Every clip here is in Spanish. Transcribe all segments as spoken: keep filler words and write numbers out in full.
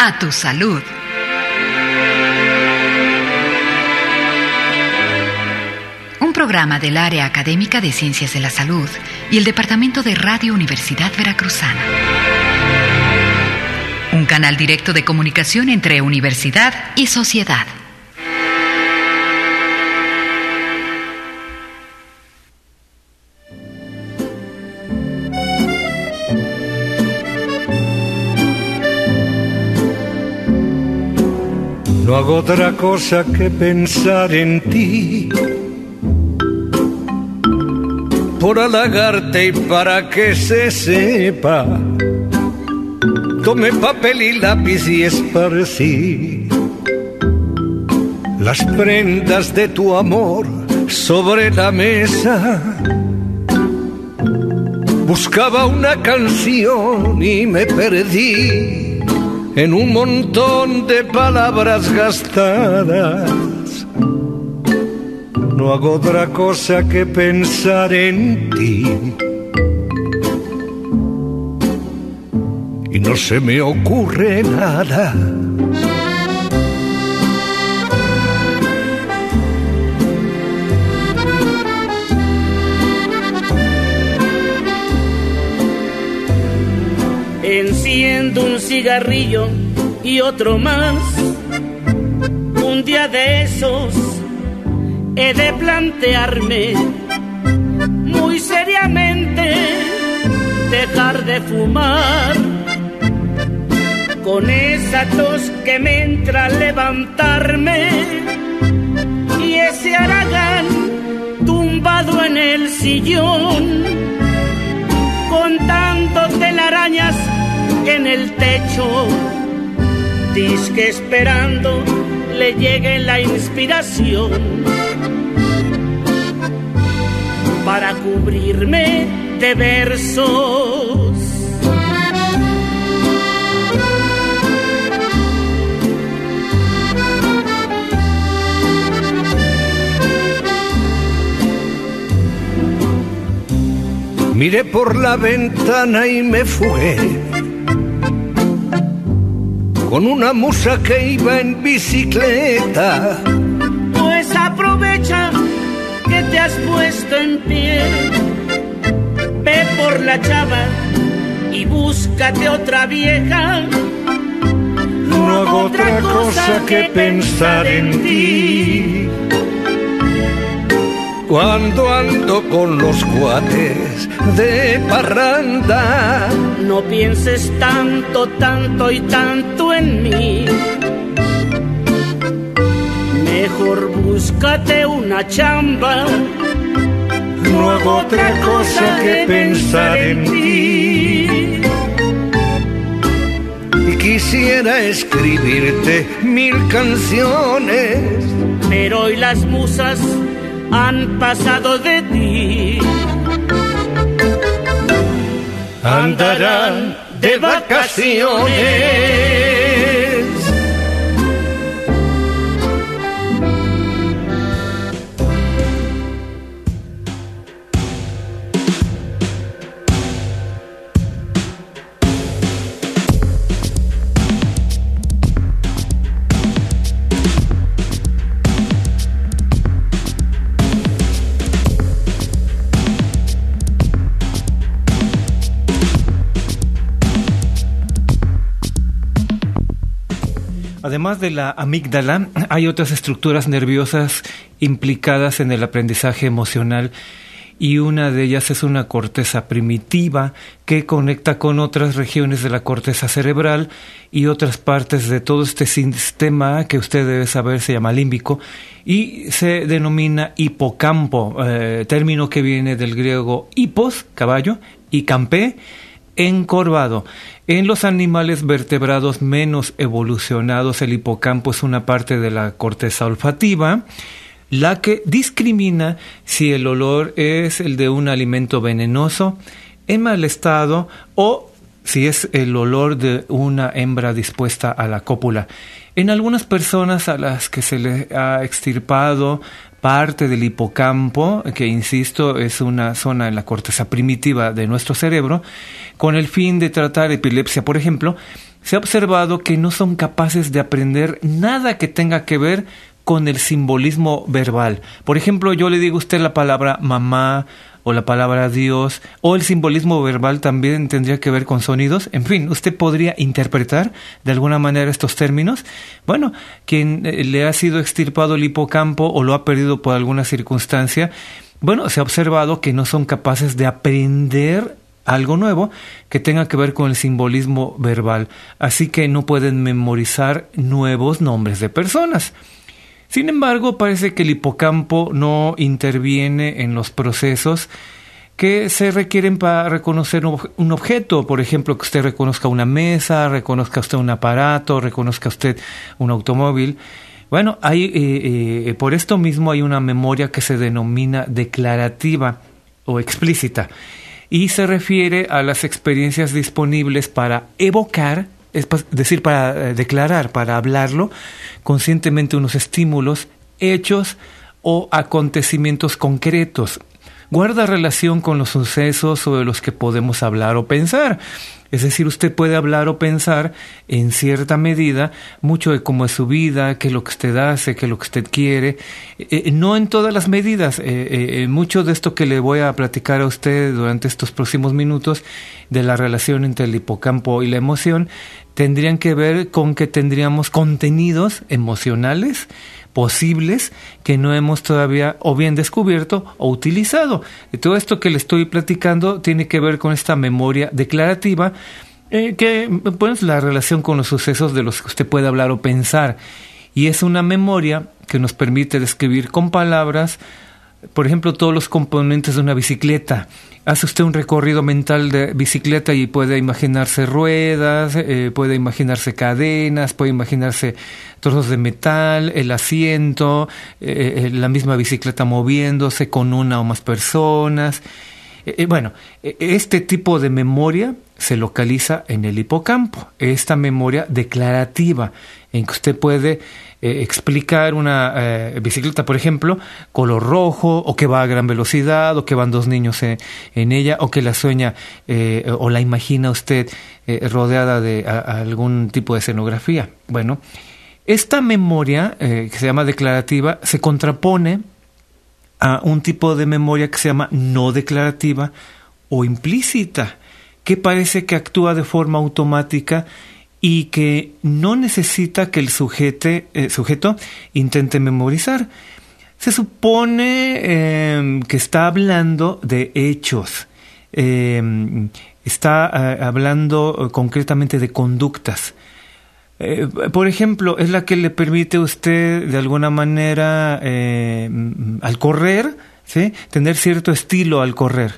A tu salud. Un programa del Área Académica de Ciencias de la Salud y el Departamento de Radio Universidad Veracruzana. Un canal directo de comunicación entre universidad y sociedad. No hago otra cosa que pensar en ti, por halagarte y para que se sepa. Tomé papel y lápiz y esparcí las prendas de tu amor sobre la mesa. Buscaba una canción y me perdí en un montón de palabras gastadas. No hago otra cosa que pensar en ti, y no se me ocurre nada. Enciendo un cigarrillo y otro más. Un día de esos he de plantearme muy seriamente dejar de fumar. Con esa tos que me entra al levantarme y ese haragán tumbado en el sillón, contando telarañas en el techo, disque esperando le llegue la inspiración para cubrirme de versos. Miré por la ventana y me fugué con una musa que iba en bicicleta. Pues aprovecha que te has puesto en pie, ve por la chava y búscate otra vieja. No hago otra cosa que pensar en ti cuando ando con los cuates de parranda. No pienses tanto, tanto y tanto en mí. Mejor búscate una chamba. No hago otra cosa que pensar en ti. Y quisiera escribirte mil canciones, pero hoy las musas han pasado de ti. Andarán de vacaciones. Además de la amígdala, hay otras estructuras nerviosas implicadas en el aprendizaje emocional, y una de ellas es una corteza primitiva que conecta con otras regiones de la corteza cerebral y otras partes de todo este sistema que usted debe saber se llama límbico y se denomina hipocampo, eh, término que viene del griego hippos, caballo, y campé, encorvado. En los animales vertebrados menos evolucionados, el hipocampo es una parte de la corteza olfativa, la que discrimina si el olor es el de un alimento venenoso, en mal estado, o si es el olor de una hembra dispuesta a la cópula. En algunas personas a las que se le ha extirpado parte del hipocampo, que insisto es una zona en la corteza primitiva de nuestro cerebro, con el fin de tratar epilepsia, por ejemplo, se ha observado que no son capaces de aprender nada que tenga que ver con el simbolismo verbal. Por ejemplo, yo le digo a usted la palabra mamá o la palabra Dios, o el simbolismo verbal también tendría que ver con sonidos. En fin, usted podría interpretar de alguna manera estos términos. Bueno, quien eh, le ha sido extirpado el hipocampo o lo ha perdido por alguna circunstancia, bueno, se ha observado que no son capaces de aprender algo nuevo que tenga que ver con el simbolismo verbal. Así que no pueden memorizar nuevos nombres de personas. Sin embargo, parece que el hipocampo no interviene en los procesos que se requieren para reconocer un objeto. Por ejemplo, que usted reconozca una mesa, reconozca usted un aparato, reconozca usted un automóvil. Bueno, hay, eh, eh, por esto mismo hay una memoria que se denomina declarativa o explícita y se refiere a las experiencias disponibles para evocar, es decir, para eh, declarar, para hablarlo conscientemente unos estímulos, hechos o acontecimientos concretos. Guarda relación con los sucesos sobre los que podemos hablar o pensar. Es decir, usted puede hablar o pensar en cierta medida mucho de cómo es su vida, qué es lo que usted hace, qué es lo que usted quiere. Eh, no en todas las medidas. Eh, eh, mucho de esto que le voy a platicar a usted durante estos próximos minutos de la relación entre el hipocampo y la emoción tendrían que ver con que tendríamos contenidos emocionales posibles que no hemos todavía o bien descubierto o utilizado. Y todo esto que le estoy platicando tiene que ver con esta memoria declarativa, eh, que pues la relación con los sucesos de los que usted puede hablar o pensar. Y es una memoria que nos permite describir con palabras, por ejemplo, todos los componentes de una bicicleta. Hace usted un recorrido mental de bicicleta y puede imaginarse ruedas, eh, puede imaginarse cadenas, puede imaginarse trozos de metal, el asiento, eh, la misma bicicleta moviéndose con una o más personas. Eh, bueno, este tipo de memoria se localiza en el hipocampo, esta memoria declarativa, en que usted puede eh, explicar una eh, bicicleta, por ejemplo, color rojo, o que va a gran velocidad, o que van dos niños en, en ella, o que la sueña eh, o la imagina usted eh, rodeada de a, a algún tipo de escenografía. Bueno, esta memoria, eh, que se llama declarativa, se contrapone a un tipo de memoria que se llama no declarativa o implícita, que parece que actúa de forma automática y que no necesita que el sujete, eh, sujeto intente memorizar. Se supone eh, que está hablando de hechos, eh, está eh, hablando eh, concretamente de conductas. Eh, por ejemplo, es la que le permite a usted de alguna manera eh, al correr, ¿sí?, tener cierto estilo al correr.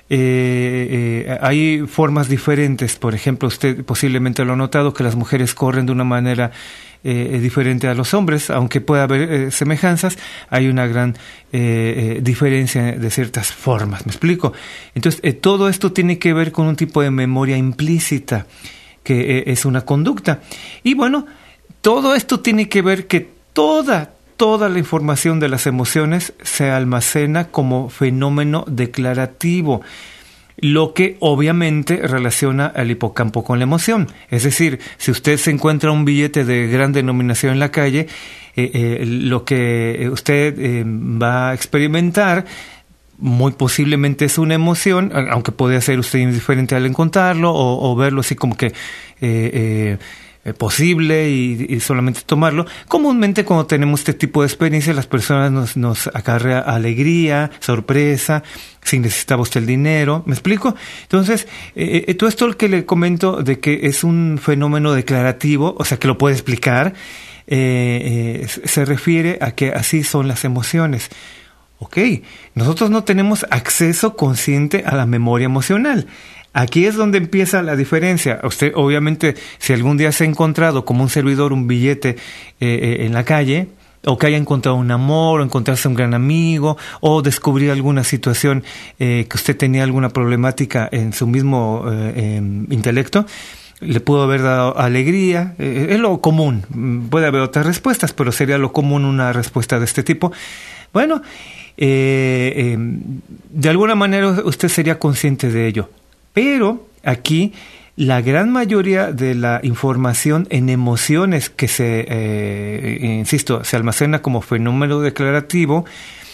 Eh, eh, hay formas diferentes. Por ejemplo, usted posiblemente lo ha notado que las mujeres corren de una manera eh, diferente a los hombres, aunque pueda haber eh, semejanzas, hay una gran eh, eh, diferencia de ciertas formas. ¿Me explico? Entonces, eh, todo esto tiene que ver con un tipo de memoria implícita, que eh, es una conducta. Y bueno, todo esto tiene que ver que toda Toda la información de las emociones se almacena como fenómeno declarativo, lo que obviamente relaciona al hipocampo con la emoción. Es decir, si usted se encuentra un billete de gran denominación en la calle, eh, eh, lo que usted eh, va a experimentar muy posiblemente es una emoción, aunque puede ser usted indiferente al encontrarlo o, o verlo así como que eh, eh, posible y, y solamente tomarlo. Comúnmente cuando tenemos este tipo de experiencias, las personas nos, nos acarrea alegría, sorpresa, si necesitaba usted el dinero. ¿Me explico? Entonces, eh, eh, todo esto que le comento de que es un fenómeno declarativo, o sea que lo puede explicar, eh, eh, se refiere a que así son las emociones. Ok, nosotros no tenemos acceso consciente a la memoria emocional. Aquí es donde empieza la diferencia. Usted, obviamente, si algún día se ha encontrado como un servidor un billete eh, eh, en la calle, o que haya encontrado un amor, o encontrarse un gran amigo, o descubrir alguna situación eh, que usted tenía alguna problemática en su mismo eh, eh, intelecto, le pudo haber dado alegría. Eh, es lo común. Puede haber otras respuestas, pero sería lo común una respuesta de este tipo. Bueno, eh, eh, de alguna manera usted sería consciente de ello. Pero aquí la gran mayoría de la información en emociones que se, eh, insisto, se almacena como fenómeno declarativo,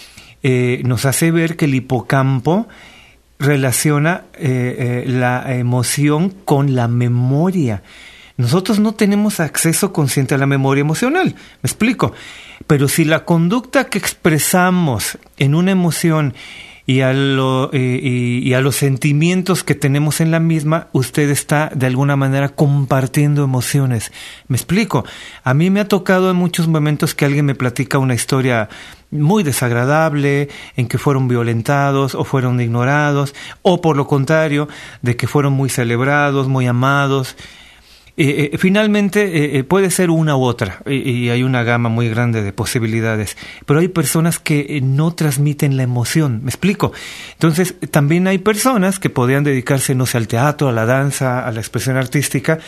eh, nos hace ver que el hipocampo relaciona eh, eh, la emoción con la memoria. Nosotros no tenemos acceso consciente a la memoria emocional, me explico. Pero si la conducta que expresamos en una emoción y a, lo, eh, y, y a los sentimientos que tenemos en la misma, usted está de alguna manera compartiendo emociones. ¿Me explico? A mí me ha tocado en muchos momentos que alguien me platica una historia muy desagradable, en que fueron violentados o fueron ignorados, o por lo contrario, de que fueron muy celebrados, muy amados. Eh, eh, finalmente eh, puede ser una u otra y, y hay una gama muy grande de posibilidades, pero hay personas que eh, no transmiten la emoción, ¿me explico? Entonces también hay personas que podrían dedicarse, no sé, al teatro, a la danza, a la expresión artística,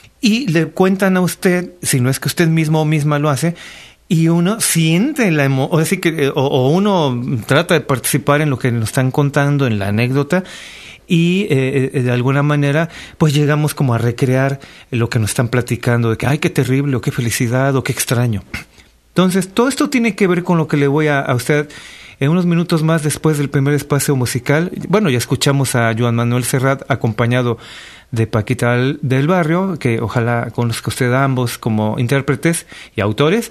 y le cuentan a usted, si no es que usted mismo o misma lo hace, y uno siente la emoción, o, decir que, o, o uno trata de participar en lo que nos están contando, en la anécdota, y eh, de alguna manera pues llegamos como a recrear lo que nos están platicando, de que ay, qué terrible, o qué felicidad, o qué extraño. Entonces, todo esto tiene que ver con lo que le voy a, a usted en unos minutos más después del primer espacio musical. Bueno, ya escuchamos a Joan Manuel Serrat acompañado de Paquita del Barrio, que ojalá conozca usted a ambos como intérpretes y autores.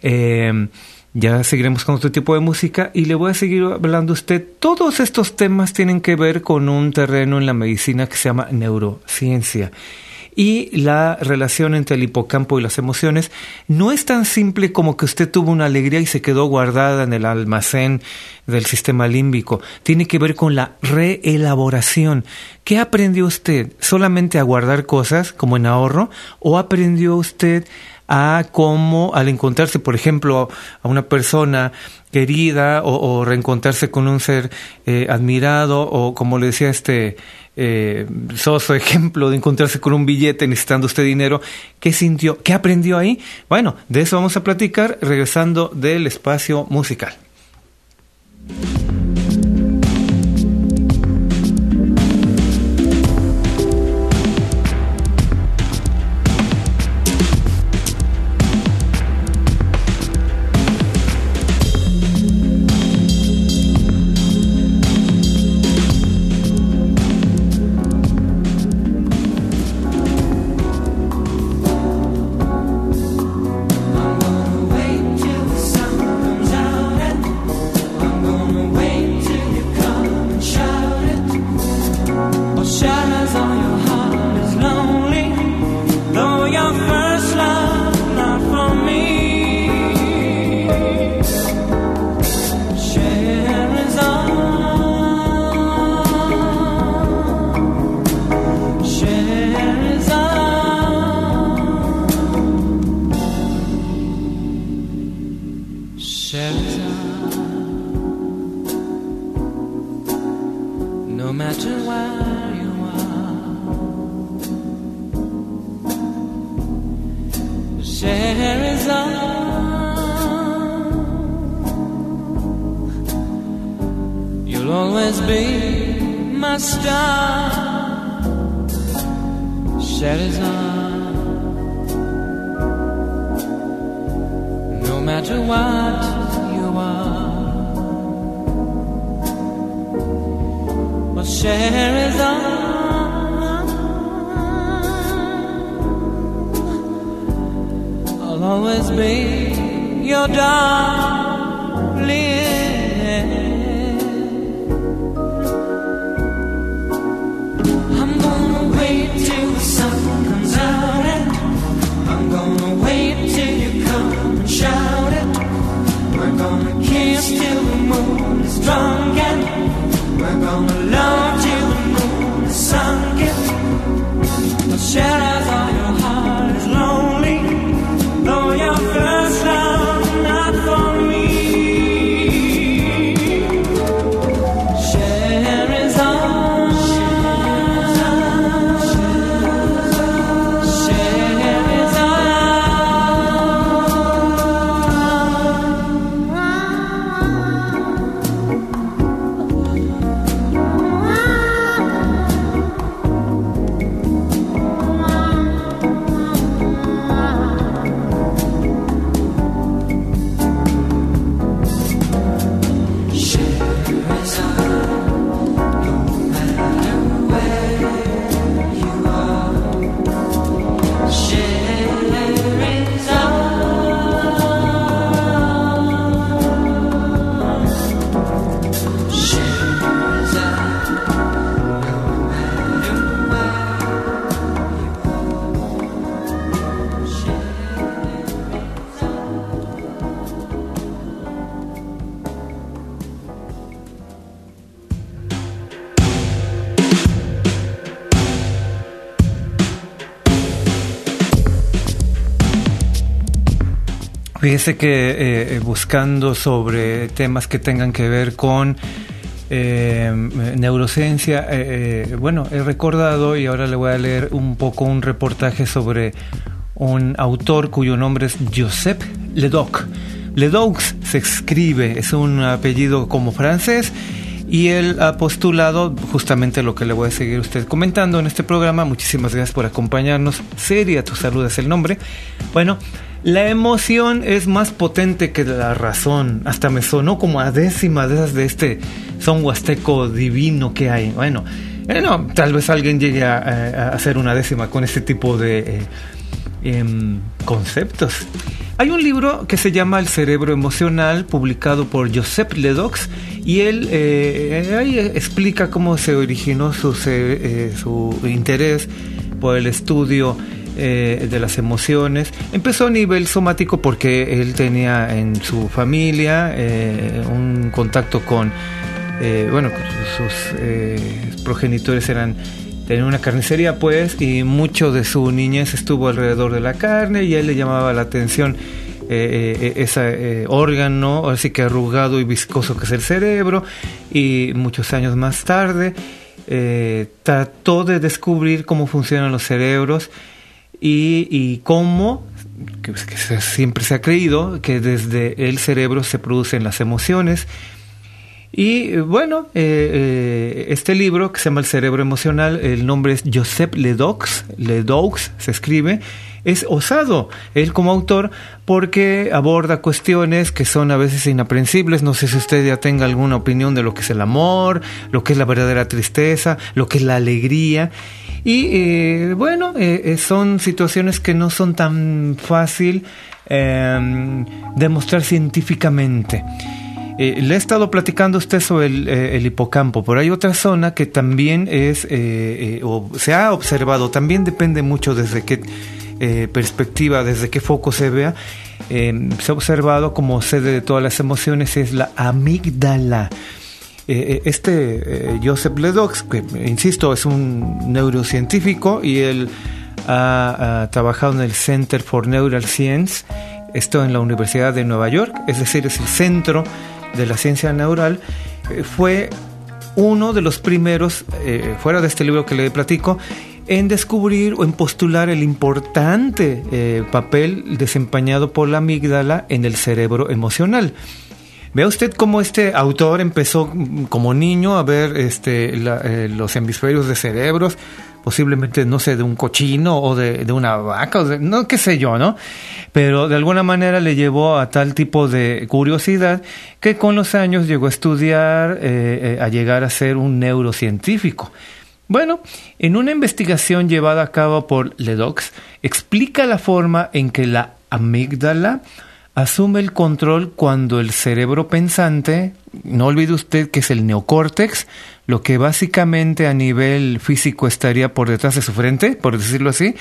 Eh, Ya seguiremos con otro tipo de música y le voy a seguir hablando a usted. Todos estos temas tienen que ver con un terreno en la medicina que se llama neurociencia. Y la relación entre el hipocampo y las emociones no es tan simple como que usted tuvo una alegría y se quedó guardada en el almacén del sistema límbico. Tiene que ver con la reelaboración. ¿Qué aprendió usted? ¿Solamente a guardar cosas como en ahorro? ¿O aprendió usted a cómo al encontrarse, por ejemplo, a una persona querida o, o reencontrarse con un ser eh, admirado, o como le decía este eh, soso ejemplo de encontrarse con un billete necesitando usted dinero, ¿qué sintió? ¿Qué aprendió ahí? Bueno, de eso vamos a platicar regresando del espacio musical. Fíjese que eh, buscando sobre temas que tengan que ver con eh, neurociencia, eh, eh, bueno, he recordado y ahora le voy a leer un poco un reportaje sobre un autor cuyo nombre es Joseph Ledoux. Ledoux se escribe, es un apellido como francés, y él ha postulado justamente lo que le voy a seguir usted comentando en este programa. Muchísimas gracias por acompañarnos. Seria tu salud es el nombre. Bueno, la emoción es más potente que la razón. Hasta me sonó como a décima de esas de este son huasteco divino que hay. Bueno, eh, no, tal vez alguien llegue a, a, a hacer una décima con este tipo de eh, eh, conceptos. Hay un libro que se llama El cerebro emocional, publicado por Joseph Ledoux, y él eh, ahí explica cómo se originó su, eh, su interés por el estudio eh, de las emociones. Empezó a nivel somático porque él tenía en su familia eh, un contacto con, eh, bueno, sus eh, progenitores eran... Tenía una carnicería, pues, y mucho de su niñez estuvo alrededor de la carne, y a él le llamaba la atención eh, eh, ese eh, órgano, así que arrugado y viscoso que es el cerebro. Y muchos años más tarde eh, trató de descubrir cómo funcionan los cerebros y, y cómo, que, que siempre se ha creído que desde el cerebro se producen las emociones. Y bueno, eh, eh, este libro que se llama El cerebro emocional, el nombre es Joseph Ledoux, Ledoux se escribe, es osado él como autor porque aborda cuestiones que son a veces inaprensibles. No sé si usted ya tenga alguna opinión de lo que es el amor, lo que es la verdadera tristeza, lo que es la alegría. Y eh, bueno, eh, son situaciones que no son tan fácil eh, demostrar científicamente. Eh, le he estado platicando a usted sobre el, eh, el hipocampo, pero hay otra zona que también es, eh, eh, o se ha observado, también depende mucho desde qué eh, perspectiva, desde qué foco se vea, eh, se ha observado como sede de todas las emociones, es la amígdala. Eh, este eh, Joseph Ledoux, que insisto, es un neurocientífico, y él ha, ha trabajado en el Center for Neural Science, esto en la Universidad de Nueva York, es decir, es el centro de la ciencia neural. Eh, fue uno de los primeros, eh, fuera de este libro que le platico, en descubrir o en postular el importante eh, papel desempeñado por la amígdala en el cerebro emocional. Vea usted cómo este autor empezó como niño a ver este, la, eh, los hemisferios de cerebros, posiblemente, no sé, de un cochino o de, de una vaca, o de, no, qué sé yo, ¿no? Pero de alguna manera le llevó a tal tipo de curiosidad que con los años llegó a estudiar, eh, eh, a llegar a ser un neurocientífico. Bueno, en una investigación llevada a cabo por Ledoux, explica la forma en que la amígdala asume el control cuando el cerebro pensante, no olvide usted que es el neocórtex, lo que básicamente a nivel físico estaría por detrás de su frente, por decirlo así,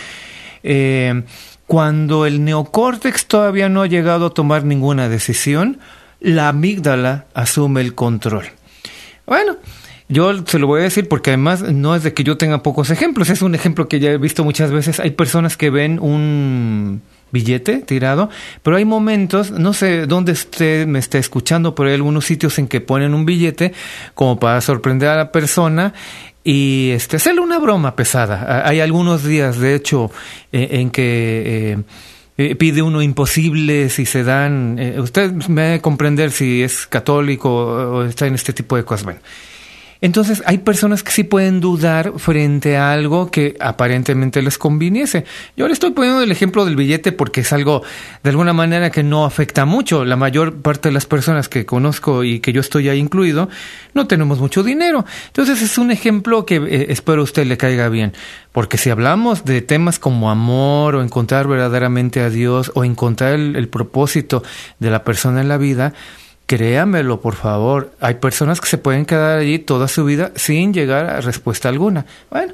eh, cuando el neocórtex todavía no ha llegado a tomar ninguna decisión, la amígdala asume el control. Bueno, yo se lo voy a decir porque además no es de que yo tenga pocos ejemplos, es un ejemplo que ya he visto muchas veces. Hay personas que ven un billete tirado, pero hay momentos, no sé dónde usted me está escuchando, pero hay algunos sitios en que ponen un billete como para sorprender a la persona y este, hacerle una broma pesada. Hay algunos días, de hecho, eh, en que eh, eh, pide uno imposible si se dan. Eh, usted me debe comprender si es católico o está en este tipo de cosas. Bueno, entonces hay personas que sí pueden dudar frente a algo que aparentemente les conviniese. Yo le estoy poniendo el ejemplo del billete porque es algo de alguna manera que no afecta mucho. La mayor parte de las personas que conozco y que yo estoy ahí incluido, no tenemos mucho dinero. Entonces es un ejemplo que eh, espero a usted le caiga bien. Porque si hablamos de temas como amor o encontrar verdaderamente a Dios o encontrar el, el propósito de la persona en la vida, créamelo, por favor. Hay personas que se pueden quedar allí toda su vida sin llegar a respuesta alguna. Bueno,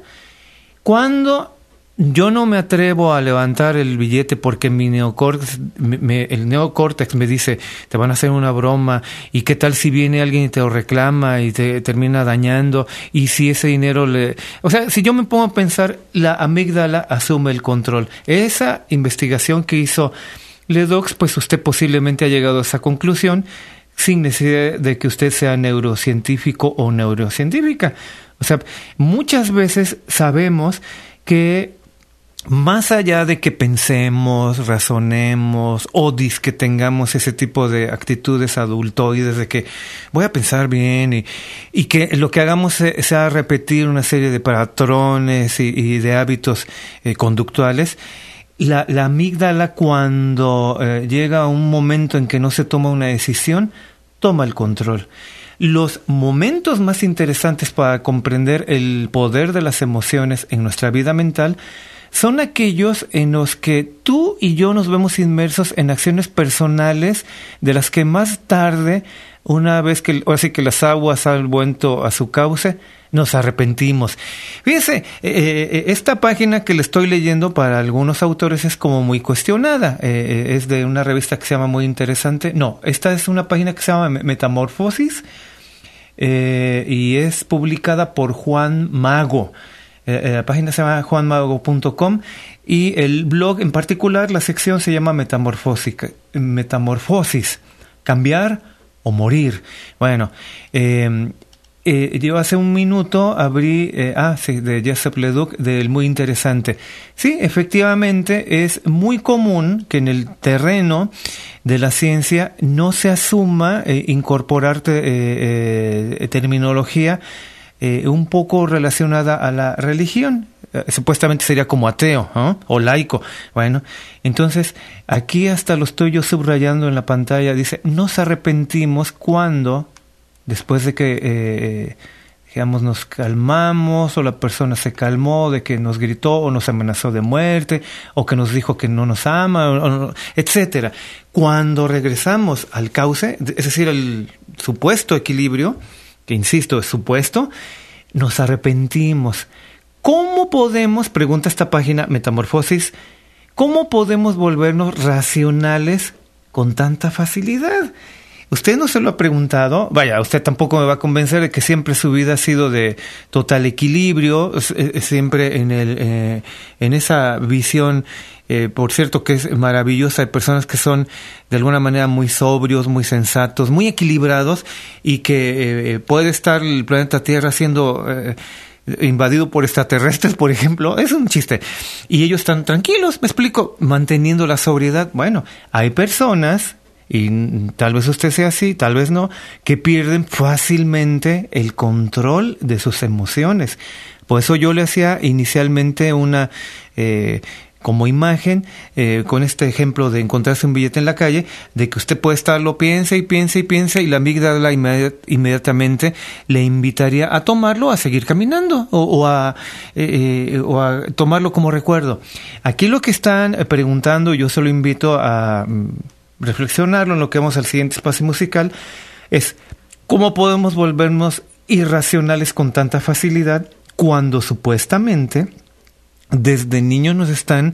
cuando yo no me atrevo a levantar el billete porque mi neocórtex, me, el neocórtex me dice, te van a hacer una broma, y qué tal si viene alguien y te lo reclama y te termina dañando, y si ese dinero le... O sea, si yo me pongo a pensar, la amígdala asume el control. Esa investigación que hizo Ledoux, pues usted posiblemente ha llegado a esa conclusión sin necesidad de que usted sea neurocientífico o neurocientífica. O sea, muchas veces sabemos que más allá de que pensemos, razonemos o que tengamos ese tipo de actitudes adultoides de que voy a pensar bien y, y que lo que hagamos sea repetir una serie de patrones y, y de hábitos eh, conductuales, la, la amígdala cuando eh, llega a un momento en que no se toma una decisión, toma el control. Los momentos más interesantes para comprender el poder de las emociones en nuestra vida mental son aquellos en los que tú y yo nos vemos inmersos en acciones personales de las que más tarde, una vez que, o así que las aguas han vuelto a su cauce, nos arrepentimos. Fíjense, eh, esta página que le estoy leyendo para algunos autores es como muy cuestionada. Eh, es de una revista que se llama Muy Interesante. No, esta es una página que se llama Metamorfosis eh, y es publicada por Juan Mago. Eh, la página se llama juan mago punto com y el blog en particular, la sección se llama Metamorfosis, Metamorfosis, cambiar o morir. Bueno, eh, eh, yo hace un minuto abrí, eh, ah, sí, de Joseph Ledoux, del Muy Interesante. Sí, efectivamente es muy común que en el terreno de la ciencia no se asuma eh, incorporarte eh, eh, terminología Eh, un poco relacionada a la religión. Eh, supuestamente sería como ateo, ¿no? O laico. Bueno, entonces aquí hasta lo estoy yo subrayando en la pantalla. Dice, nos arrepentimos cuando, después de que eh, digamos nos calmamos o la persona se calmó de que nos gritó o nos amenazó de muerte o que nos dijo que no nos ama, o, o, etcétera. Cuando regresamos al cauce, es decir, el supuesto equilibrio, que insisto, es supuesto, nos arrepentimos. ¿Cómo podemos, pregunta esta página Metamorfosis, cómo podemos volvernos racionales con tanta facilidad? ¿Usted no se lo ha preguntado? Vaya, usted tampoco me va a convencer de que siempre su vida ha sido de total equilibrio, siempre en el eh, en esa visión, eh, por cierto, que es maravillosa, de personas que son de alguna manera muy sobrios, muy sensatos, muy equilibrados y que eh, puede estar el planeta Tierra siendo eh, invadido por extraterrestres, por ejemplo, es un chiste. Y ellos están tranquilos, me explico, manteniendo la sobriedad. Bueno, hay personas, y tal vez usted sea así, tal vez no, que pierden fácilmente el control de sus emociones. Por eso yo le hacía inicialmente una eh, como imagen eh, con este ejemplo de encontrarse un billete en la calle, de que usted puede estarlo, piense y piense y piense, y la amígdala inmedi- inmediatamente le invitaría a tomarlo, a seguir caminando o, o, a, eh, eh, o a tomarlo como recuerdo. Aquí lo que están preguntando, yo se lo invito a reflexionarlo en lo que vamos al siguiente espacio musical, es cómo podemos volvernos irracionales con tanta facilidad cuando supuestamente desde niños nos están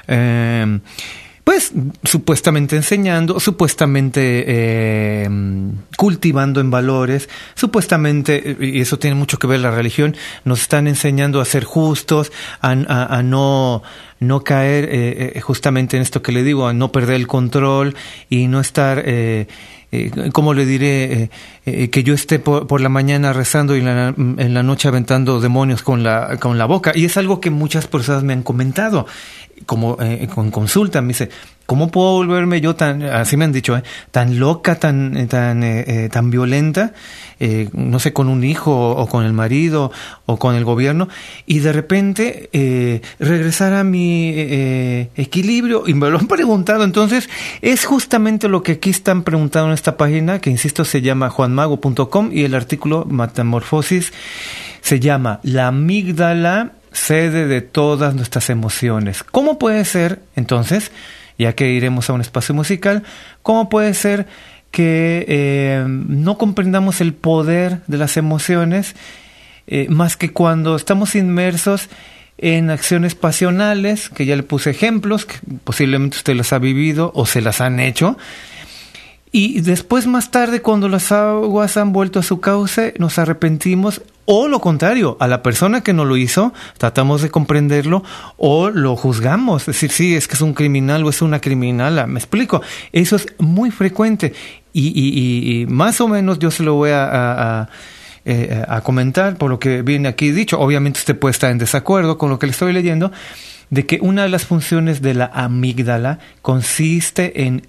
eh, pues supuestamente enseñando, supuestamente eh, cultivando en valores, supuestamente, y eso tiene mucho que ver la religión, nos están enseñando a ser justos, a, a, a no no caer eh, justamente en esto que le digo, a no perder el control y no estar, eh, eh, ¿cómo le diré? Eh, eh, que yo esté por, por la mañana rezando y en la, en la noche aventando demonios con la, con la boca. Y es algo que muchas personas me han comentado, como eh, con consulta, me dice, ¿cómo puedo volverme yo tan, así me han dicho, eh, tan loca, tan tan eh, eh, tan violenta, eh, no sé, con un hijo o con el marido o con el gobierno, y de repente eh, regresar a mi eh, equilibrio? Y me lo han preguntado. Entonces es justamente lo que aquí están preguntando en esta página, que insisto se llama juan mago punto com, y el artículo Metamorfosis se llama La amígdala, sede de todas nuestras emociones. ¿Cómo puede ser, entonces, ya que iremos a un espacio musical, cómo puede ser que eh, no comprendamos el poder de las emociones eh, más que cuando estamos inmersos en acciones pasionales, que ya le puse ejemplos, que posiblemente usted las ha vivido o se las han hecho, y después más tarde, cuando las aguas han vuelto a su cauce, nos arrepentimos O lo contrario, a la persona que no lo hizo, tratamos de comprenderlo o lo juzgamos. Es decir, sí, es que es un criminal o es una criminala. Me explico. Eso es muy frecuente. Y, y, y más o menos yo se lo voy a, a, a, eh, a comentar por lo que viene aquí dicho. Obviamente usted puede estar en desacuerdo con lo que le estoy leyendo, de que una de las funciones de la amígdala consiste en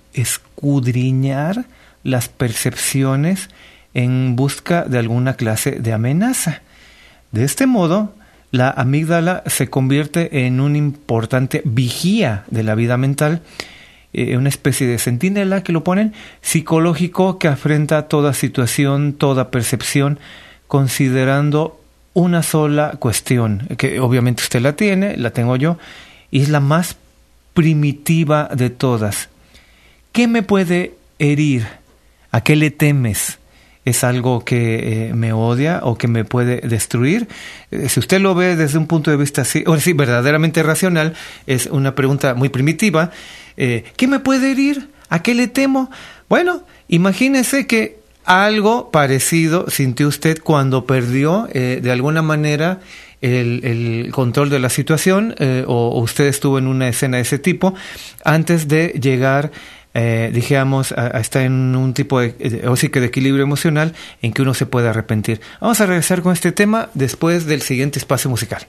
escudriñar las percepciones en busca de alguna clase de amenaza. De este modo, la amígdala se convierte en un importante vigía de la vida mental, eh, una especie de centinela que lo ponen, psicológico que afrenta toda situación, toda percepción, considerando una sola cuestión, que obviamente usted la tiene, la tengo yo, y es la más primitiva de todas. ¿Qué me puede herir? ¿A qué le temes? ¿Es algo que eh, me odia o que me puede destruir? Eh, si usted lo ve desde un punto de vista así, o sí, verdaderamente racional, es una pregunta muy primitiva. Eh, ¿Qué me puede herir? ¿A qué le temo? Bueno, imagínese que algo parecido sintió usted cuando perdió eh, de alguna manera el, el control de la situación eh, o, o usted estuvo en una escena de ese tipo antes de llegar, eh, digamos, a, a estar en un tipo de, de, o sí que de equilibrio emocional en que uno se puede arrepentir. Vamos a regresar con este tema después del siguiente espacio musical.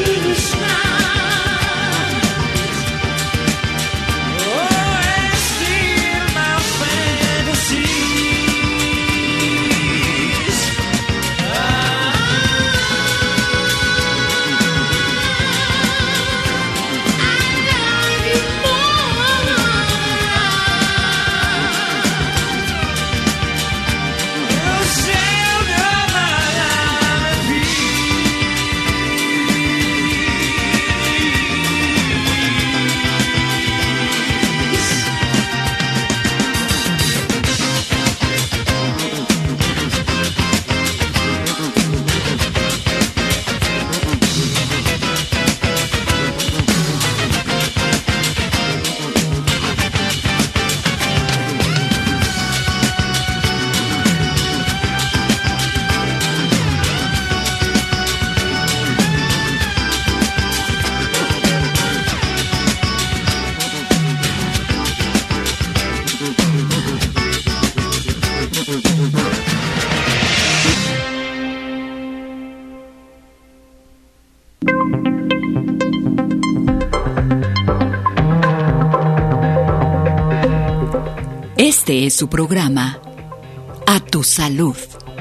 Oh, Este es su programa, A Tu Salud.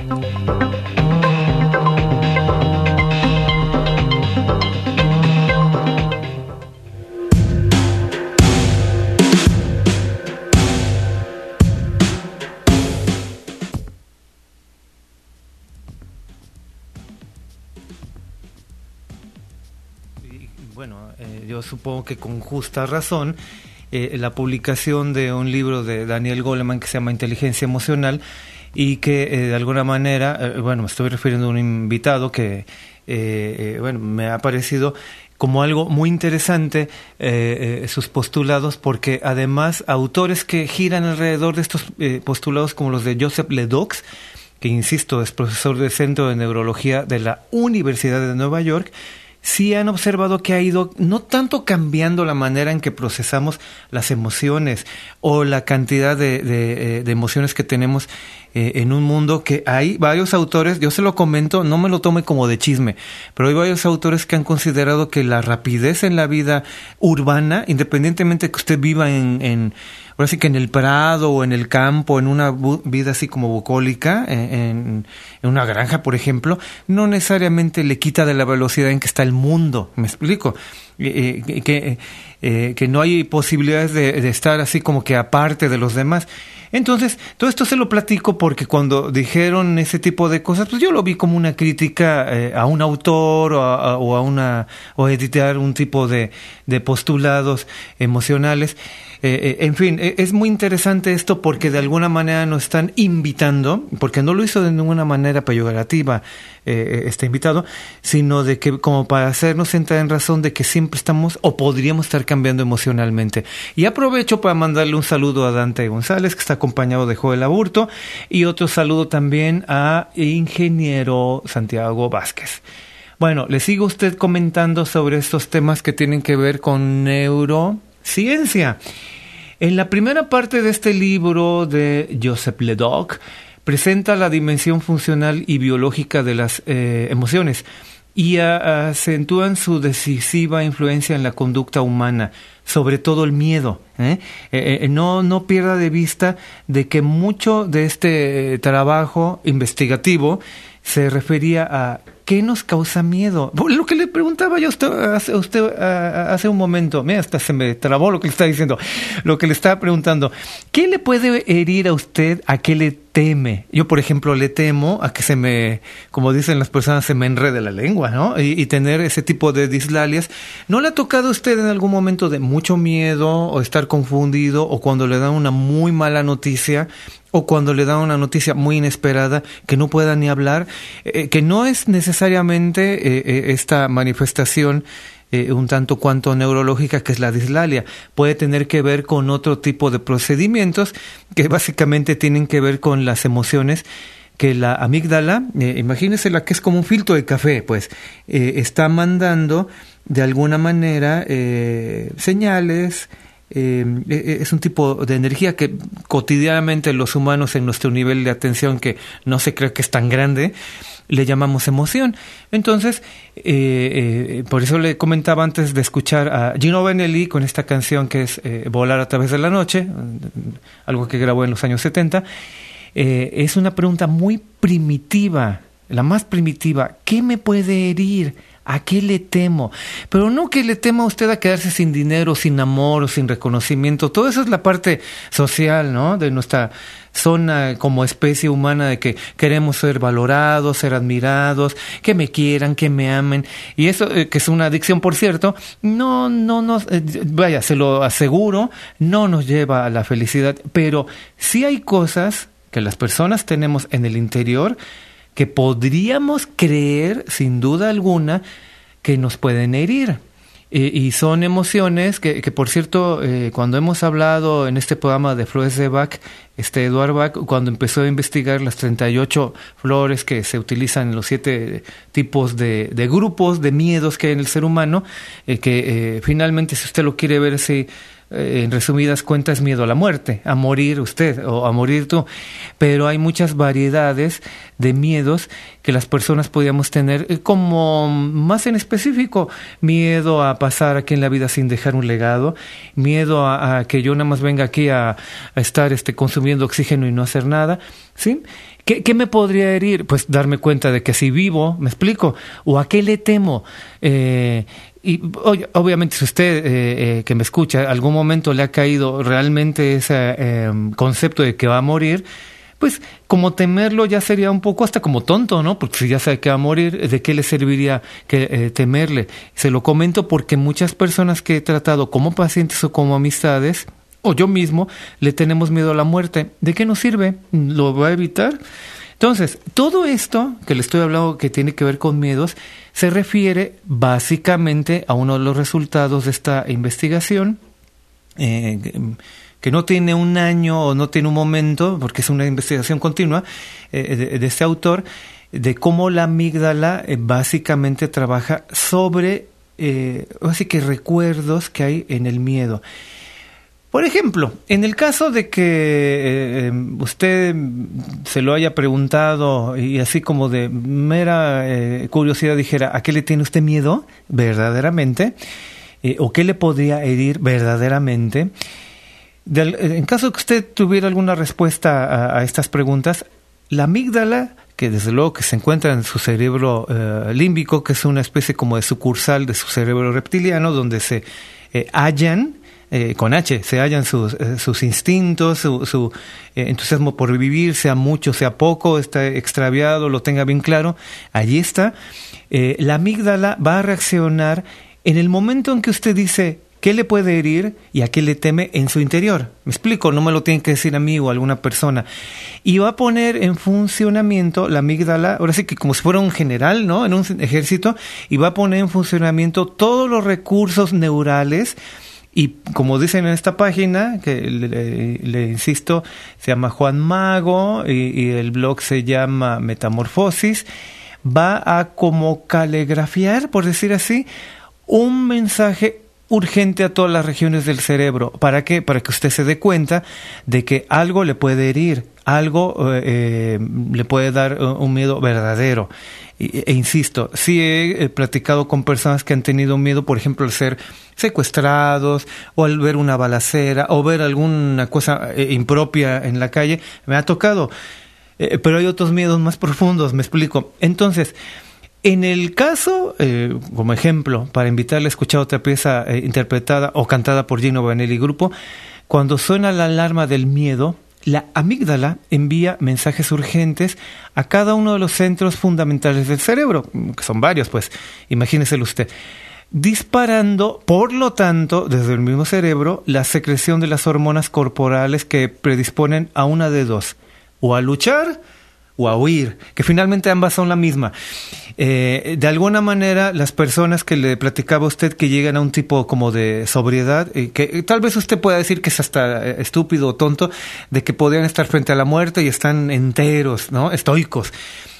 Bueno, eh, yo supongo que con justa razón, eh, la publicación de un libro de Daniel Goleman que se llama Inteligencia Emocional y que eh, de alguna manera, eh, bueno, me estoy refiriendo a un invitado que, eh, eh, bueno, me ha parecido como algo muy interesante eh, eh, sus postulados, porque además autores que giran alrededor de estos eh, postulados como los de Joseph Ledoux, que insisto es profesor del Centro de Neurología de la Universidad de Nueva York, sí han observado que ha ido no tanto cambiando la manera en que procesamos las emociones o la cantidad de, de, de emociones que tenemos eh, en un mundo que hay varios autores, yo se lo comento, no me lo tome como de chisme, pero hay varios autores que han considerado que la rapidez en la vida urbana, independientemente que usted viva en, en ahora sí que en el prado o en el campo, en una bu- vida así como bucólica, en, en una granja, por ejemplo, no necesariamente le quita de la velocidad en que está el mundo. ¿Me explico? Eh, eh, que, eh, que no hay posibilidades de, de estar así como que aparte de los demás. Entonces, todo esto se lo platico porque cuando dijeron ese tipo de cosas, pues yo lo vi como una crítica eh, a un autor o a, o a una o a editar un tipo de, de postulados emocionales. Eh, eh, en fin, eh, es muy interesante esto porque de alguna manera nos están invitando, porque no lo hizo de ninguna manera peyorativa eh, este invitado, sino de que como para hacernos entrar en razón de que siempre estamos o podríamos estar cambiando emocionalmente. Y aprovecho para mandarle un saludo a Dante González, que está acompañado de Joel Aburto, y otro saludo también a Ingeniero Santiago Vázquez. Bueno, le sigo a usted comentando sobre estos temas que tienen que ver con neurociencia. En la primera parte de este libro de Joseph Ledoux presenta la dimensión funcional y biológica de las eh, emociones y a, acentúan su decisiva influencia en la conducta humana, sobre todo el miedo. ¿eh? Eh, eh, no, no pierda de vista de que mucho de este trabajo investigativo se refería a ¿qué nos causa miedo? Lo que le preguntaba yo a usted, a usted a, hace un momento, mira, hasta se me trabó lo que le está diciendo, lo que le estaba preguntando, ¿qué le puede herir a usted? ¿A qué le teme? Yo, por ejemplo, le temo a que se me, como dicen las personas, se me enrede la lengua, ¿no? Y, y tener ese tipo de dislalias. ¿No le ha tocado a usted en algún momento de mucho miedo o estar confundido o cuando le dan una muy mala noticia o cuando le dan una noticia muy inesperada que no pueda ni hablar, eh, que no es necesariamente eh, eh, esta manifestación eh, un tanto cuanto neurológica que es la dislalia? Puede tener que ver con otro tipo de procedimientos que básicamente tienen que ver con las emociones, que la amígdala, eh, imagínese la que es como un filtro de café, pues eh, está mandando de alguna manera eh, señales. Eh, es un tipo de energía que cotidianamente los humanos en nuestro nivel de atención, que no se cree que es tan grande, le llamamos emoción. Entonces, eh, eh, por eso le comentaba antes de escuchar a Gino Vanelli con esta canción que es eh, Volar a través de la noche, algo que grabó en los años setenta, eh, es una pregunta muy primitiva, la más primitiva. ¿Qué me puede herir? ¿A qué le temo? Pero no que le tema a usted a quedarse sin dinero, sin amor o sin reconocimiento. Todo eso es la parte social, ¿no? De nuestra zona como especie humana, de que queremos ser valorados, ser admirados, que me quieran, que me amen. Y eso, eh, que es una adicción, por cierto, no, no nos, eh, vaya, se lo aseguro, no nos lleva a la felicidad. Pero sí hay cosas que las personas tenemos en el interior que podríamos creer, sin duda alguna, que nos pueden herir. Eh, y son emociones que, que por cierto, eh, cuando hemos hablado en este programa de flores de Bach, este Eduard Bach, cuando empezó a investigar las treinta y ocho flores que se utilizan en los siete tipos de, de grupos de miedos que hay en el ser humano, eh, que eh, finalmente, si usted lo quiere ver así en resumidas cuentas, miedo a la muerte, a morir usted o a morir tú. Pero hay muchas variedades de miedos que las personas podríamos tener, como más en específico, miedo a pasar aquí en la vida sin dejar un legado, miedo a, a que yo nada más venga aquí a, a estar este, consumiendo oxígeno y no hacer nada, ¿sí? ¿Qué, ¿Qué me podría herir? Pues darme cuenta de que si vivo, ¿me explico? ¿O a qué le temo? Eh, y obviamente si usted eh, eh, que me escucha, algún momento le ha caído realmente ese eh, concepto de que va a morir, pues como temerlo ya sería un poco hasta como tonto, ¿no? Porque si ya sabe que va a morir, ¿de qué le serviría que eh, temerle? Se lo comento porque muchas personas que he tratado como pacientes o como amistades, o yo mismo, le tenemos miedo a la muerte. ¿De qué nos sirve? ¿Lo va a evitar? Entonces, todo esto que le estoy hablando que tiene que ver con miedos, se refiere básicamente a uno de los resultados de esta investigación, eh, que no tiene un año o no tiene un momento, porque es una investigación continua, eh, de, de este autor, de cómo la amígdala eh, básicamente trabaja sobre, eh, así que recuerdos que hay en el miedo. Por ejemplo, en el caso de que eh, usted se lo haya preguntado y así como de mera eh, curiosidad dijera, ¿a qué le tiene usted miedo verdaderamente? Eh, ¿O qué le podría herir verdaderamente? De, en caso de que usted tuviera alguna respuesta a, a estas preguntas, la amígdala, que desde luego que se encuentra en su cerebro eh, límbico, que es una especie como de sucursal de su cerebro reptiliano, donde se eh, hallan, Eh, con H, se hallan sus, eh, sus instintos, su, su eh, entusiasmo por vivir, sea mucho, sea poco, está extraviado, lo tenga bien claro, allí está. Eh, la amígdala va a reaccionar en el momento en que usted dice qué le puede herir y a qué le teme en su interior. Me explico, no me lo tiene que decir a mí o a alguna persona. Y va a poner en funcionamiento la amígdala, ahora sí que como si fuera un general, ¿no? En un ejército, y va a poner en funcionamiento todos los recursos neurales. Y como dicen en esta página, que le, le, le insisto, se llama Juan Mago y, y el blog se llama Metamorfosis, va a como caligrafiar, por decir así, un mensaje urgente a todas las regiones del cerebro. ¿Para qué? Para que usted se dé cuenta de que algo le puede herir, algo eh, le puede dar un miedo verdadero. E, e insisto, sí he, he platicado con personas que han tenido miedo, por ejemplo, al ser secuestrados o al ver una balacera o ver alguna cosa eh, impropia en la calle. Me ha tocado, eh, pero hay otros miedos más profundos, me explico. Entonces, en el caso, eh, como ejemplo, para invitarle a escuchar otra pieza eh, interpretada o cantada por Gino Vanelli y grupo, cuando suena la alarma del miedo, la amígdala envía mensajes urgentes a cada uno de los centros fundamentales del cerebro, que son varios, pues, imagíneselo usted, disparando, por lo tanto, desde el mismo cerebro, la secreción de las hormonas corporales que predisponen a una de dos, o a luchar o a huir, que finalmente ambas son la misma. Eh, de alguna manera, las personas que le platicaba a usted que llegan a un tipo como de sobriedad, eh, que tal vez usted pueda decir que es hasta eh, estúpido o tonto, de que podrían estar frente a la muerte y están enteros, ¿no? Estoicos.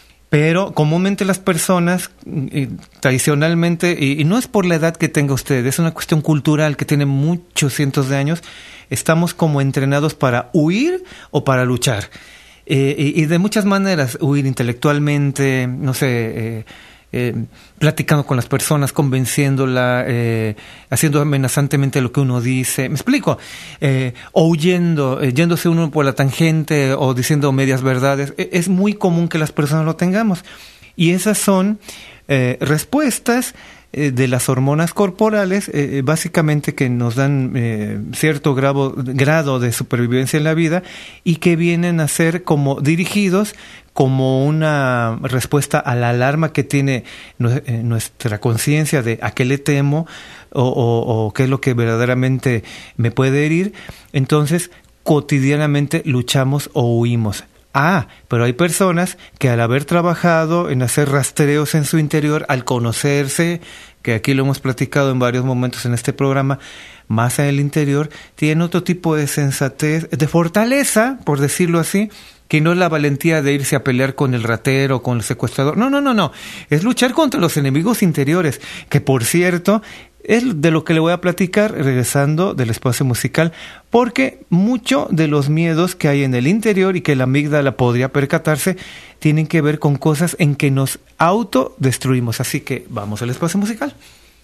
Pero comúnmente las personas, eh, tradicionalmente, y, y no es por la edad que tenga usted, es una cuestión cultural que tiene muchos cientos de años, estamos como entrenados para huir o para luchar. Eh, y, y de muchas maneras, huir intelectualmente, no sé, eh, eh, platicando con las personas, convenciéndola, eh, haciendo amenazantemente lo que uno dice, ¿me explico? Eh, o huyendo, eh, yéndose uno por la tangente o diciendo medias verdades. Eh, es muy común que las personas lo tengamos. Y esas son eh, respuestas de las hormonas corporales, eh, básicamente que nos dan eh, cierto grado, grado de supervivencia en la vida y que vienen a ser como dirigidos como una respuesta a la alarma que tiene nuestra conciencia de a qué le temo o, o, o qué es lo que verdaderamente me puede herir. Entonces, cotidianamente luchamos o huimos. Ah, pero hay personas que al haber trabajado en hacer rastreos en su interior, al conocerse, que aquí lo hemos platicado en varios momentos en este programa, más en el interior, tienen otro tipo de sensatez, de fortaleza, por decirlo así, que no es la valentía de irse a pelear con el ratero, con el secuestrador. No, no, no, no. Es luchar contra los enemigos interiores, que por cierto, Es de lo que le voy a platicar regresando del espacio musical, porque mucho de los miedos que hay en el interior y que la amígdala podría percatarse tienen que ver con cosas en que nos autodestruimos. Así que vamos al espacio musical.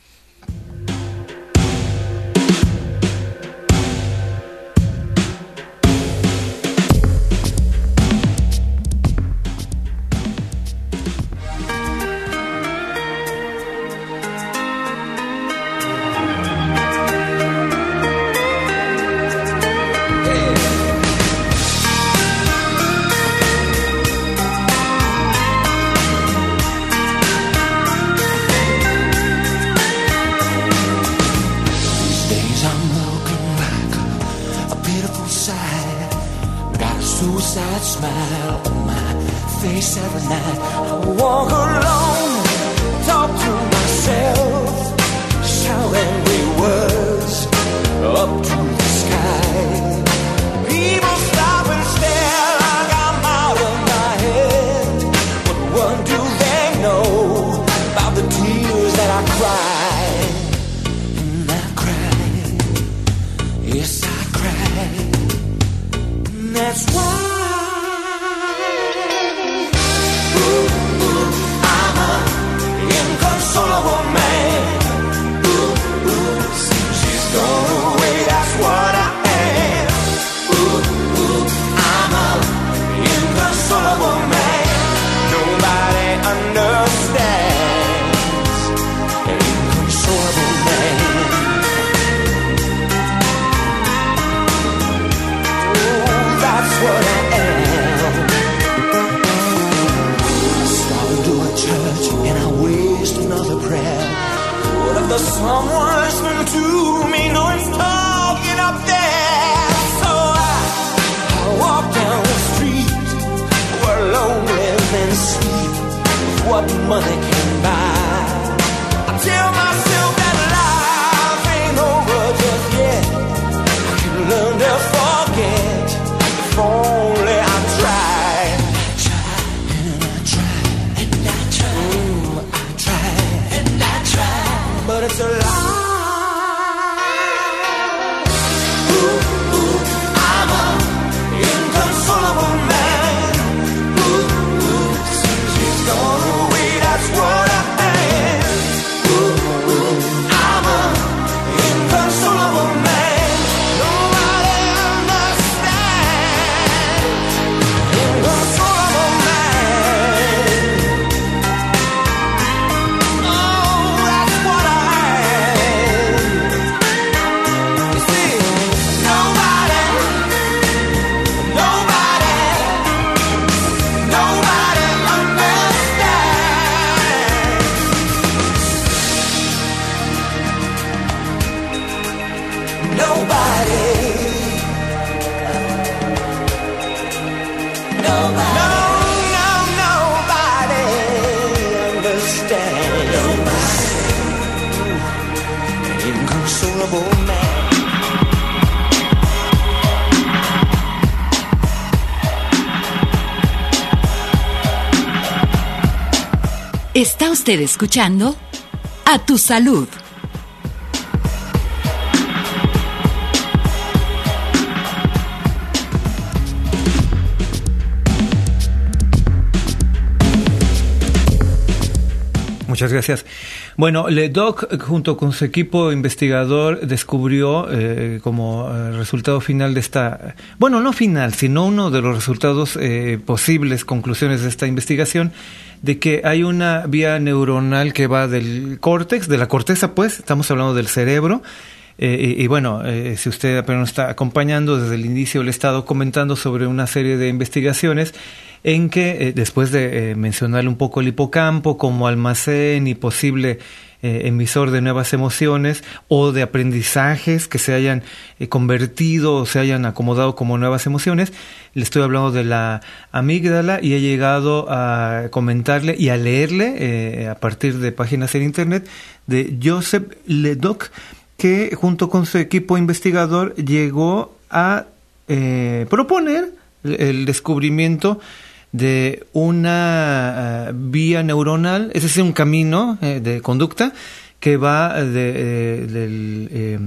Está usted escuchando A Tu Salud. Muchas gracias. Bueno, Ledoc, junto con su equipo investigador, descubrió eh, como eh, resultado final de esta, bueno, no final, sino uno de los resultados eh, posibles, conclusiones de esta investigación, de que hay una vía neuronal que va del córtex, de la corteza, pues, estamos hablando del cerebro. Eh, y, y bueno, eh, si usted apenas nos está acompañando, desde el inicio le he estado comentando sobre una serie de investigaciones en que, eh, después de eh, mencionarle un poco el hipocampo como almacén y posible eh, emisor de nuevas emociones o de aprendizajes que se hayan eh, convertido o se hayan acomodado como nuevas emociones, le estoy hablando de la amígdala y he llegado a comentarle y a leerle eh, a partir de páginas en internet de Joseph Ledoc, que junto con su equipo investigador llegó a eh, proponer el descubrimiento de una uh, vía neuronal, es decir, un camino eh, de conducta que va de, de, del, eh,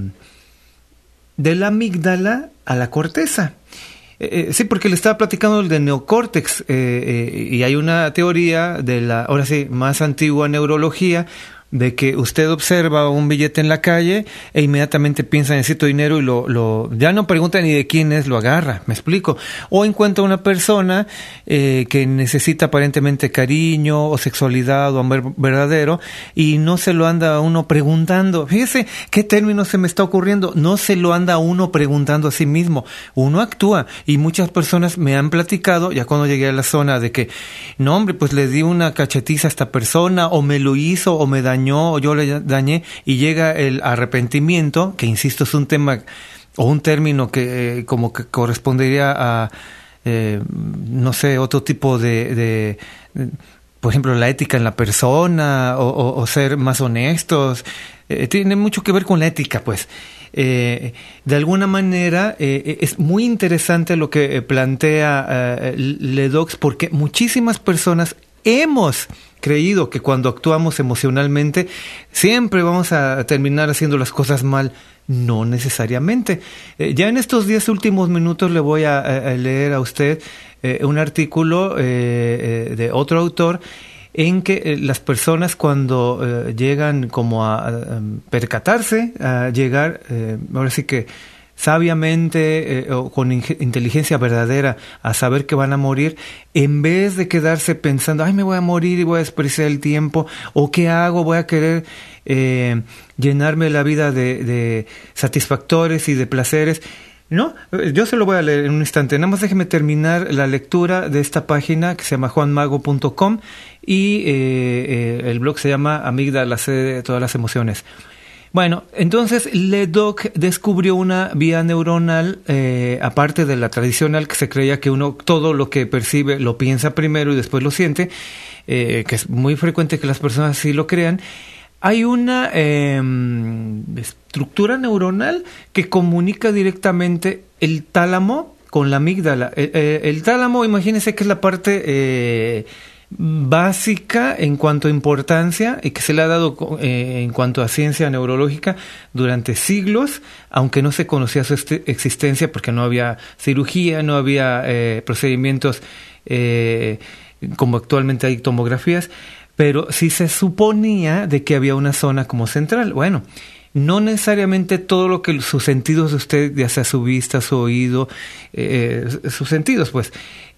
de la amígdala a la corteza. Eh, sí, porque le estaba platicando del neocórtex, eh, eh, y hay una teoría de la, ahora sí, más antigua neurología, de que usted observa un billete en la calle e inmediatamente piensa, necesito dinero, y lo, lo ya no pregunta ni de quién es, lo agarra, me explico. O encuentra una persona eh, que necesita aparentemente cariño o sexualidad o amor verdadero y no se lo anda uno preguntando. Fíjese qué término se me está ocurriendo. No se lo anda uno preguntando a sí mismo. Uno actúa, y muchas personas me han platicado, ya cuando llegué a la zona, de que, no hombre, pues le di una cachetiza a esta persona, o me lo hizo, o me dañó, o yo le dañé, y llega el arrepentimiento, que insisto es un tema o un término que eh, como que correspondería a eh, no sé, otro tipo de, de, de por ejemplo la ética en la persona, o, o, o ser más honestos. Eh, tiene mucho que ver con la ética, pues. Eh, de alguna manera eh, es muy interesante lo que plantea eh, Ledoux, porque muchísimas personas hemos creído que cuando actuamos emocionalmente siempre vamos a terminar haciendo las cosas mal. No necesariamente. Eh, ya en estos diez últimos minutos le voy a, a leer a usted eh, un artículo eh, eh, de otro autor, en que eh, las personas cuando eh, llegan como a, a percatarse, a llegar, eh, ahora sí que sabiamente eh, o con in- inteligencia verdadera, a saber que van a morir, en vez de quedarse pensando, ay, me voy a morir y voy a desperdiciar el tiempo, o qué hago, voy a querer eh, llenarme la vida de, de satisfactores y de placeres. No, yo se lo voy a leer en un instante. Nada más déjeme terminar la lectura de esta página que se llama juan mago punto com, y eh, eh, el blog se llama Amígdala, la sede de todas las emociones. Bueno, entonces Ledoux descubrió una vía neuronal, eh, aparte de la tradicional, que se creía que uno todo lo que percibe lo piensa primero y después lo siente, eh, que es muy frecuente que las personas así lo crean. Hay una eh, estructura neuronal que comunica directamente el tálamo con la amígdala. El, el, el tálamo, imagínense que es la parte eh, básica en cuanto a importancia, y que se le ha dado eh, en cuanto a ciencia neurológica durante siglos, aunque no se conocía su este, existencia, porque no había cirugía, no había eh, procedimientos eh, como actualmente hay tomografías, pero sí se suponía de que había una zona como central. Bueno, no necesariamente todo lo que sus sentidos de usted, ya sea su vista, su oído, eh, sus sentidos, pues,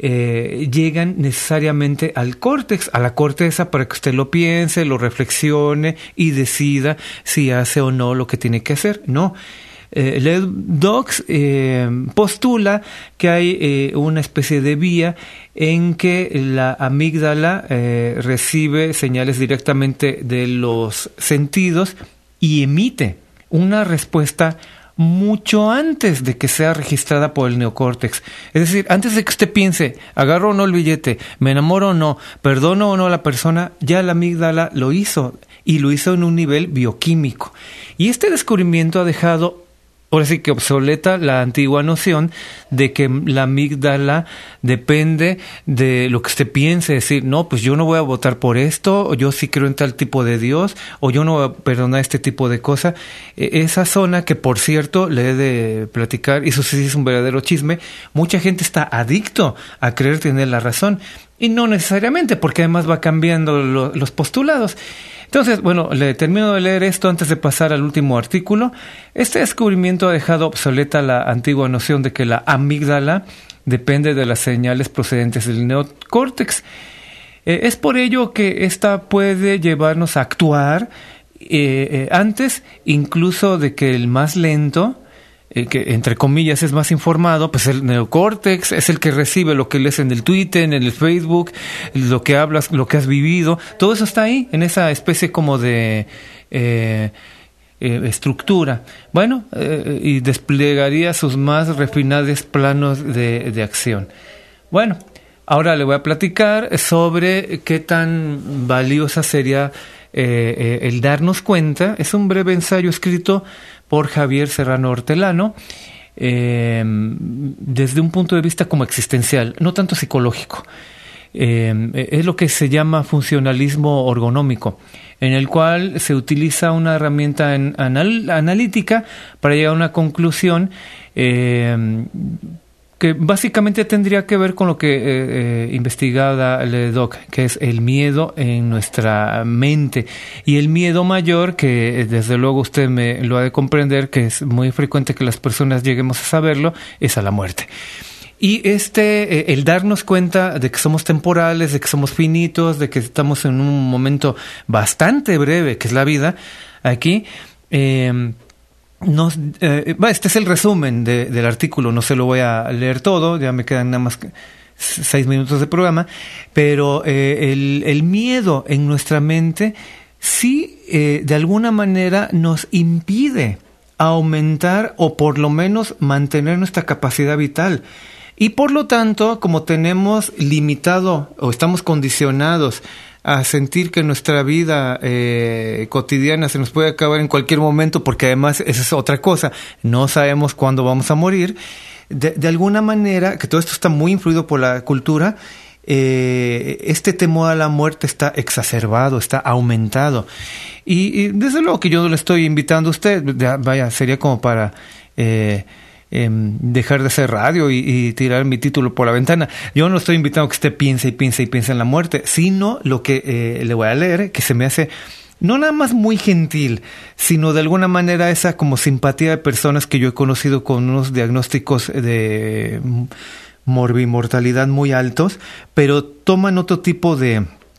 eh, llegan necesariamente al córtex, a la corteza, para que usted lo piense, lo reflexione y decida si hace o no lo que tiene que hacer. No. Eh, Ledoux eh, postula que hay eh, una especie de vía en que la amígdala eh, recibe señales directamente de los sentidos y emite una respuesta mucho antes de que sea registrada por el neocórtex. Es decir, antes de que usted piense, agarro o no el billete, me enamoro o no, perdono o no a la persona, ya la amígdala lo hizo, y lo hizo en un nivel bioquímico. Y este descubrimiento ha dejado, ahora sí que obsoleta, la antigua noción de que la amígdala depende de lo que usted piense, decir, no, pues yo no voy a votar por esto, o yo sí creo en tal tipo de Dios, o yo no voy a perdonar este tipo de cosa. Esa zona, que por cierto le he de platicar, y eso sí es un verdadero chisme, mucha gente está adicto a creer tener la razón, y no necesariamente, porque además va cambiando lo, los postulados. Entonces, bueno, le termino de leer esto antes de pasar al último artículo. Este descubrimiento ha dejado obsoleta la antigua noción de que la amígdala depende de las señales procedentes del neocórtex. Eh, es por ello que esta puede llevarnos a actuar eh, eh, antes incluso de que el más lento, eh, que entre comillas es más informado, pues el neocórtex es el que recibe lo que lees en el Twitter, en el Facebook, lo que hablas, lo que has vivido, todo eso está ahí, en esa especie como de eh, eh, estructura. Bueno, eh, y desplegaría sus más refinados planos de, de acción. Bueno, ahora le voy a platicar sobre qué tan valiosa sería eh, eh, el darnos cuenta. Es un breve ensayo escrito por Javier Serrano Hortelano, eh, desde un punto de vista como existencial, no tanto psicológico. Eh, es lo que se llama funcionalismo orgonómico. en el cual se utiliza una herramienta en anal- analítica para llegar a una conclusión eh, que básicamente tendría que ver con lo que eh, eh, investigaba Ledoc, que es el miedo en nuestra mente. Y el miedo mayor, que eh, desde luego usted me lo ha de comprender, que es muy frecuente que las personas lleguemos a saberlo, es a la muerte. Y este, eh, el darnos cuenta de que somos temporales, de que somos finitos, de que estamos en un momento bastante breve, que es la vida, aquí... Eh, Nos, eh, este es el resumen de, del artículo, no se lo voy a leer todo, ya me quedan nada más que seis minutos de programa, pero eh, el, el miedo en nuestra mente sí eh, de alguna manera nos impide aumentar o por lo menos mantener nuestra capacidad vital. Y por lo tanto, como tenemos limitado o estamos condicionados a sentir que nuestra vida eh, cotidiana se nos puede acabar en cualquier momento, porque además esa es otra cosa, no sabemos cuándo vamos a morir, de, de alguna manera, que todo esto está muy influido por la cultura, eh, este temor a la muerte está exacerbado, está aumentado. Y, y desde luego que yo le estoy invitando a usted, ya, vaya, sería como para... Eh, Eh, dejar de hacer radio y, y tirar mi título por la ventana. Yo no estoy invitando a que usted piense y piense y piense en la muerte, sino lo que eh, le voy a leer, que se me hace no nada más muy gentil, sino de alguna manera esa como simpatía de personas que yo he conocido con unos diagnósticos de morbimortalidad muy altos, pero toman otro tipo de,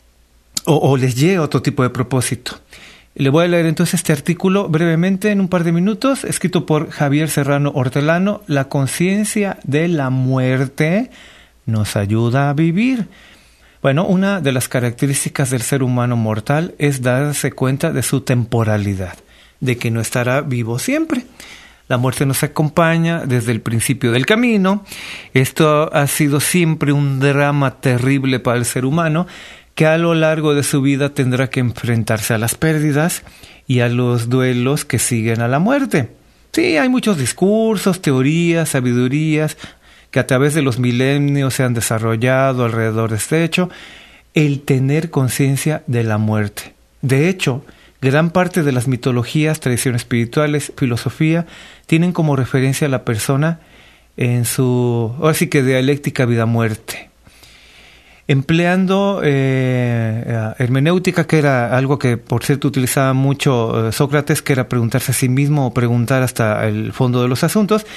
o, o les llega otro tipo de propósito. Le voy a leer entonces este artículo brevemente en un par de minutos, escrito por Javier Serrano Hortelano. La conciencia de la muerte nos ayuda a vivir. Bueno, una de las características del ser humano mortal es darse cuenta de su temporalidad, de que no estará vivo siempre. La muerte nos acompaña desde el principio del camino. Esto ha sido siempre un drama terrible para el ser humano, que a lo largo de su vida tendrá que enfrentarse a las pérdidas y a los duelos que siguen a la muerte. Sí, hay muchos discursos, teorías, sabidurías que a través de los milenios se han desarrollado alrededor de este hecho, el tener conciencia de la muerte. De hecho, gran parte de las mitologías, tradiciones espirituales, filosofía, tienen como referencia a la persona en su, ahora sí que dialéctica vida-muerte. Empleando eh, hermenéutica, que era algo que por cierto utilizaba mucho eh, Sócrates, que era preguntarse a sí mismo o preguntar hasta el fondo de los asuntos,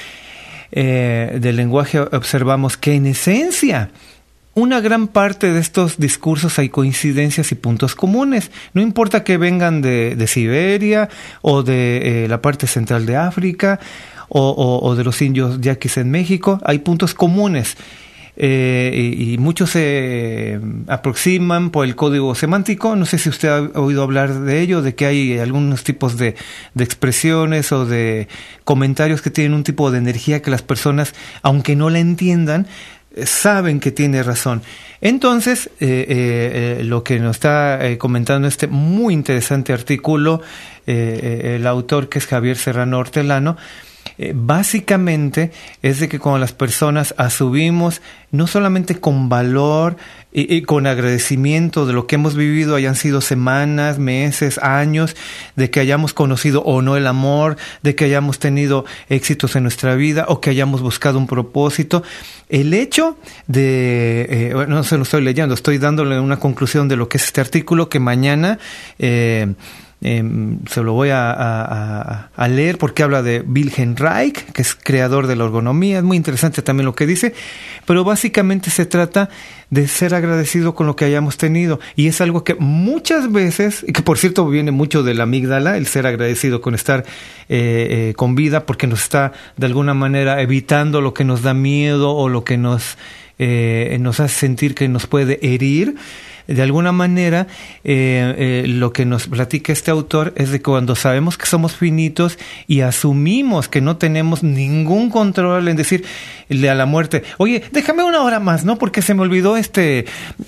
eh, del lenguaje observamos que en esencia una gran parte de estos discursos hay coincidencias y puntos comunes. No importa que vengan de, de Siberia o de eh, la parte central de África o, o, o de los indios yaquis en México, hay puntos comunes. Eh, y, y muchos se eh, aproximan por el código semántico. No sé si usted ha oído hablar de ello, de que hay algunos tipos de, de expresiones o de comentarios que tienen un tipo de energía que las personas, aunque no la entiendan, eh, saben que tiene razón. Entonces, eh, eh, lo que nos está eh, comentando este muy interesante artículo, eh, eh, el autor, que es Javier Serrano Hortelano, Eh, básicamente es de que cuando las personas asumimos no solamente con valor y, y con agradecimiento de lo que hemos vivido, hayan sido semanas, meses, años, de que hayamos conocido o no el amor, de que hayamos tenido éxitos en nuestra vida o que hayamos buscado un propósito, el hecho de, eh, bueno, no se lo estoy leyendo, estoy dándole una conclusión de lo que es este artículo, que mañana eh, Eh, se lo voy a, a, a leer porque habla de Wilhelm Reich, que es creador de la ergonomía. Es muy interesante también lo que dice, pero básicamente se trata de ser agradecido con lo que hayamos tenido, y es algo que muchas veces, y que por cierto viene mucho de la amígdala, el ser agradecido con estar eh, eh, con vida, porque nos está de alguna manera evitando lo que nos da miedo o lo que nos, eh, nos hace sentir que nos puede herir. De alguna manera, eh, eh, lo que nos platica este autor es de que cuando sabemos que somos finitos y asumimos que no tenemos ningún control en decirle a la muerte, oye, déjame una hora más, ¿no? Porque se me olvidó, este,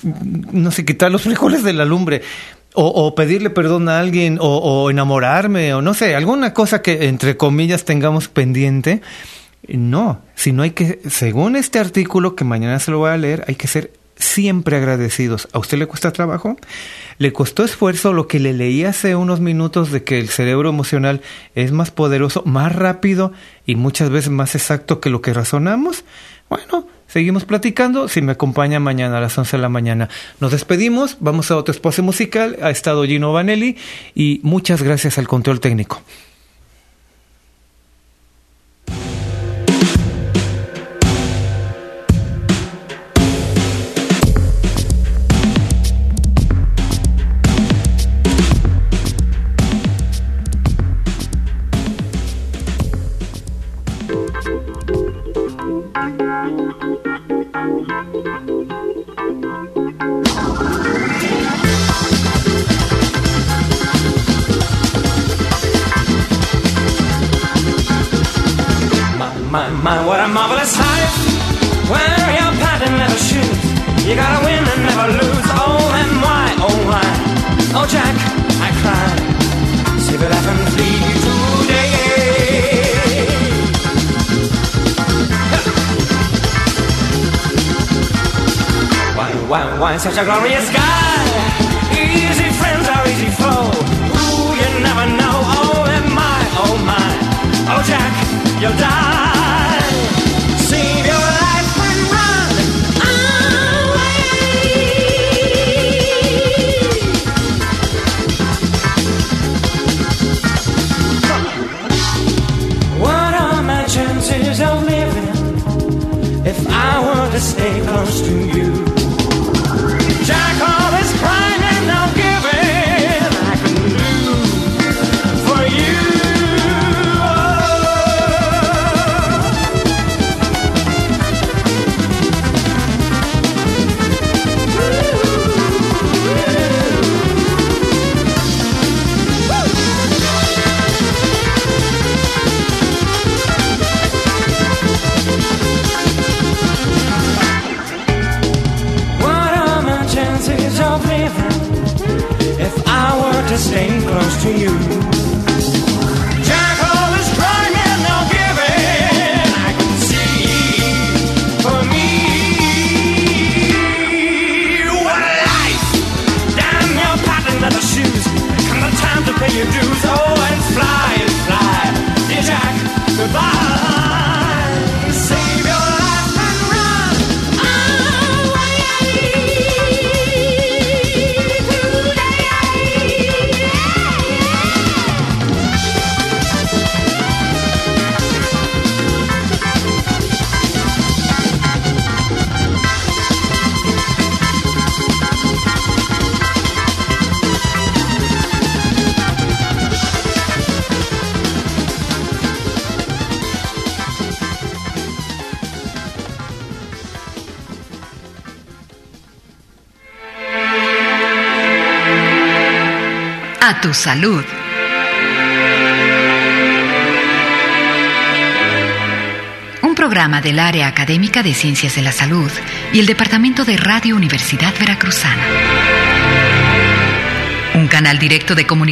no sé, quitar los frijoles de la lumbre. O, o pedirle perdón a alguien, o, o enamorarme, o no sé, alguna cosa que, entre comillas, tengamos pendiente. No, sino hay que, según este artículo, que mañana se lo voy a leer, hay que ser siempre agradecidos. ¿A usted le cuesta trabajo? ¿Le costó esfuerzo lo que le leí hace unos minutos de que el cerebro emocional es más poderoso, más rápido y muchas veces más exacto que lo que razonamos? Bueno, seguimos platicando si me acompaña mañana a las once de la mañana. Nos despedimos, vamos a otro espacio musical. Ha estado Gino Vanelli y muchas gracias al control técnico. My, my, what a marvelous sight. Wear your patent leather shoes. You gotta win and never lose. Oh, and why, oh, why? Oh, Jack, I cry. See the laugh and flee today. Why, why, why such a glorious sky? Easy friends are easy flow. Ooh, you never know. Oh, and my, oh, my. Oh, Jack, you'll die. Save your life and run away. What are my chances of living if I were to stay close to you? Jack, all this crying and no giving I can do for you. To stay close to you. Jack, all is crying and no giving I can see for me. What a life! Damn your patent leather shoes. Come the time to pay your dues. Oh, and fly and fly. Dear Jack, goodbye. Save your life and run away. A tu salud. Un programa del Área Académica de Ciencias de la Salud y el Departamento de Radio Universidad Veracruzana. Un canal directo de comunicación